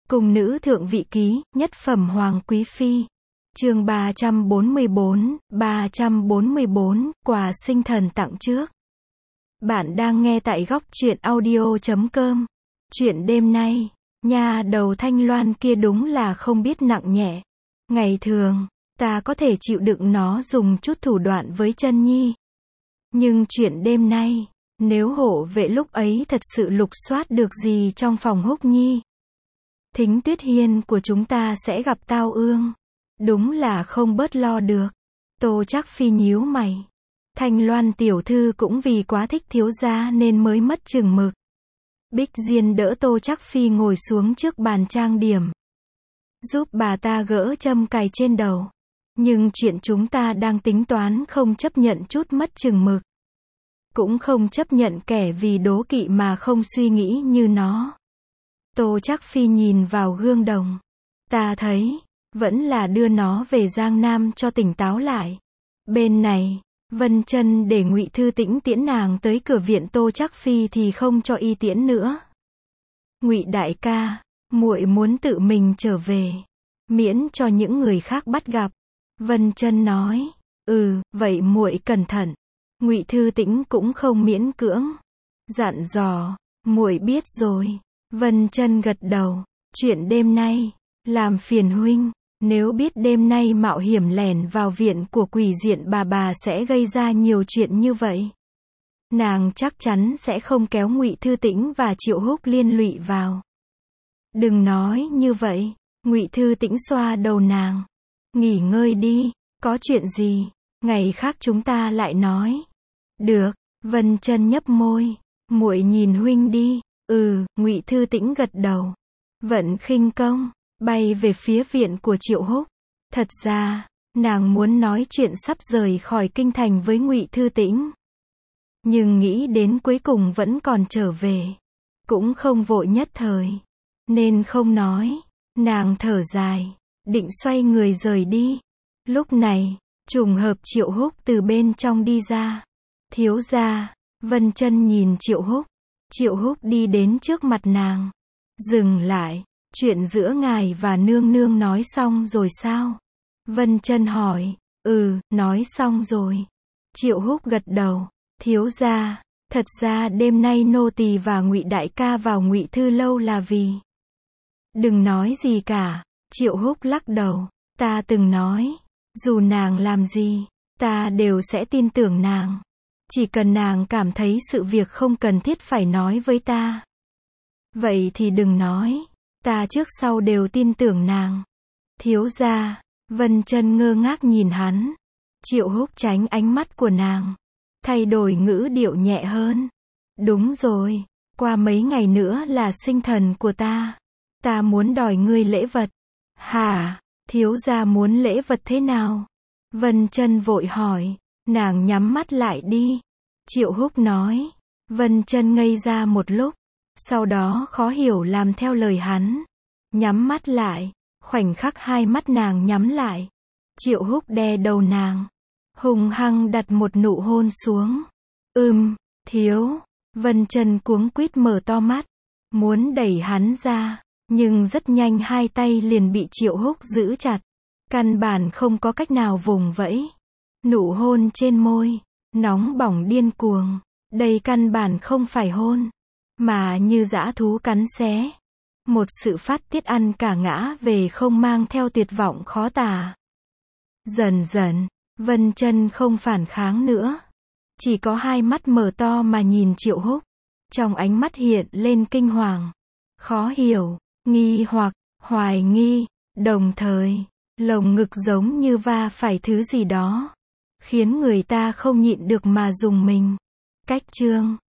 Cung nữ thượng vị ký, nhất phẩm hoàng quý phi. Chương 344, quà sinh thần tặng trước. Bạn đang nghe tại góc truyện audio.com. Chuyện đêm nay, nhà đầu Thanh Loan kia đúng là không biết nặng nhẹ. Ngày thường, ta có thể chịu đựng nó dùng chút thủ đoạn với chân nhi. Nhưng chuyện đêm nay, nếu hộ vệ lúc ấy thật sự lục soát được gì trong phòng Húc Nhi, Thính Tuyết Hiên của chúng ta sẽ gặp tao ương. Đúng là không bớt lo được. Tô Trác Phi nhíu mày. Thanh Loan tiểu thư cũng vì quá thích thiếu gia nên mới mất chừng mực. Bích Diên đỡ Tô Trác Phi ngồi xuống trước bàn trang điểm, giúp bà ta gỡ châm cài trên đầu. Nhưng chuyện chúng ta đang tính toán không chấp nhận chút mất chừng mực. Cũng không chấp nhận kẻ vì đố kỵ mà không suy nghĩ như nó. Tô Trác Phi nhìn vào gương đồng. Ta thấy, vẫn là đưa nó về Giang Nam cho tỉnh táo lại. Bên này, Vân Chân để Ngụy Thư Tĩnh tiễn nàng tới cửa viện Tô Trác Phi thì không cho y tiễn nữa. Ngụy đại ca, muội muốn tự mình trở về, miễn cho những người khác bắt gặp. Vân Chân nói, vậy muội cẩn thận. Ngụy Thư Tĩnh cũng không miễn cưỡng, dặn dò, muội biết rồi. Vân Chân gật đầu, chuyện đêm nay, làm phiền huynh, nếu biết đêm nay mạo hiểm lẻn vào viện của quỷ diện bà sẽ gây ra nhiều chuyện như vậy, nàng chắc chắn sẽ không kéo Ngụy Thư Tĩnh và Triệu Húc liên lụy vào. Đừng nói như vậy. Ngụy Thư Tĩnh xoa đầu nàng. Nghỉ ngơi đi, có chuyện gì, ngày khác chúng ta lại nói. Được. Vân Chân nhấp môi, muội nhìn huynh đi. Ngụy Thư Tĩnh gật đầu. Vận khinh công, bay về phía viện của Triệu Húc. Thật ra, nàng muốn nói chuyện sắp rời khỏi kinh thành với Ngụy Thư Tĩnh. Nhưng nghĩ đến cuối cùng vẫn còn trở về. Cũng không vội nhất thời, nên không nói. Nàng thở dài, định xoay người rời đi. Lúc này, trùng hợp Triệu Húc từ bên trong đi ra. Thiếu gia. Vân Chân nhìn Triệu Húc. Triệu Húc đi đến trước mặt nàng. Dừng lại. Chuyện giữa ngài và nương nương nói xong rồi sao? Vân Chân hỏi. Nói xong rồi. Triệu Húc gật đầu. Thiếu gia, thật ra đêm nay nô tỳ và Ngụy đại ca vào Ngụy Thư lâu là vì... Đừng nói gì cả. Triệu Húc lắc đầu. Ta từng nói, dù nàng làm gì, ta đều sẽ tin tưởng nàng. Chỉ cần nàng cảm thấy sự việc không cần thiết phải nói với ta, vậy thì đừng nói. Ta trước sau đều tin tưởng nàng. Thiếu gia. Vân Chân ngơ ngác nhìn hắn. Triệu Húc tránh ánh mắt của nàng, thay đổi ngữ điệu nhẹ hơn. Đúng rồi, qua mấy ngày nữa là sinh thần của ta. Ta muốn đòi ngươi lễ vật. Hả? Thiếu gia muốn lễ vật thế nào? Vân Chân vội hỏi. Nàng nhắm mắt lại đi. Triệu Húc nói. Vân Chân ngây ra một lúc, sau đó khó hiểu làm theo lời hắn. Nhắm mắt lại. Khoảnh khắc hai mắt nàng nhắm lại, Triệu Húc đè đầu nàng, hung hăng đặt một nụ hôn xuống. Thiếu. Vân Chân cuống quýt mở to mắt, muốn đẩy hắn ra, nhưng rất nhanh hai tay liền bị Triệu Húc giữ chặt. Căn bản không có cách nào vùng vẫy. Nụ hôn trên môi, nóng bỏng điên cuồng. Đây căn bản không phải hôn, mà như dã thú cắn xé. Một sự phát tiết ăn cả ngã về không mang theo tuyệt vọng khó tả. Dần dần, Vân Chân không phản kháng nữa. Chỉ có hai mắt mở to mà nhìn Triệu Húc. Trong ánh mắt hiện lên kinh hoàng, khó hiểu, nghi hoặc, hoài nghi. Đồng thời, lồng ngực giống như va phải thứ gì đó, khiến người ta không nhịn được mà rùng mình. Cách chương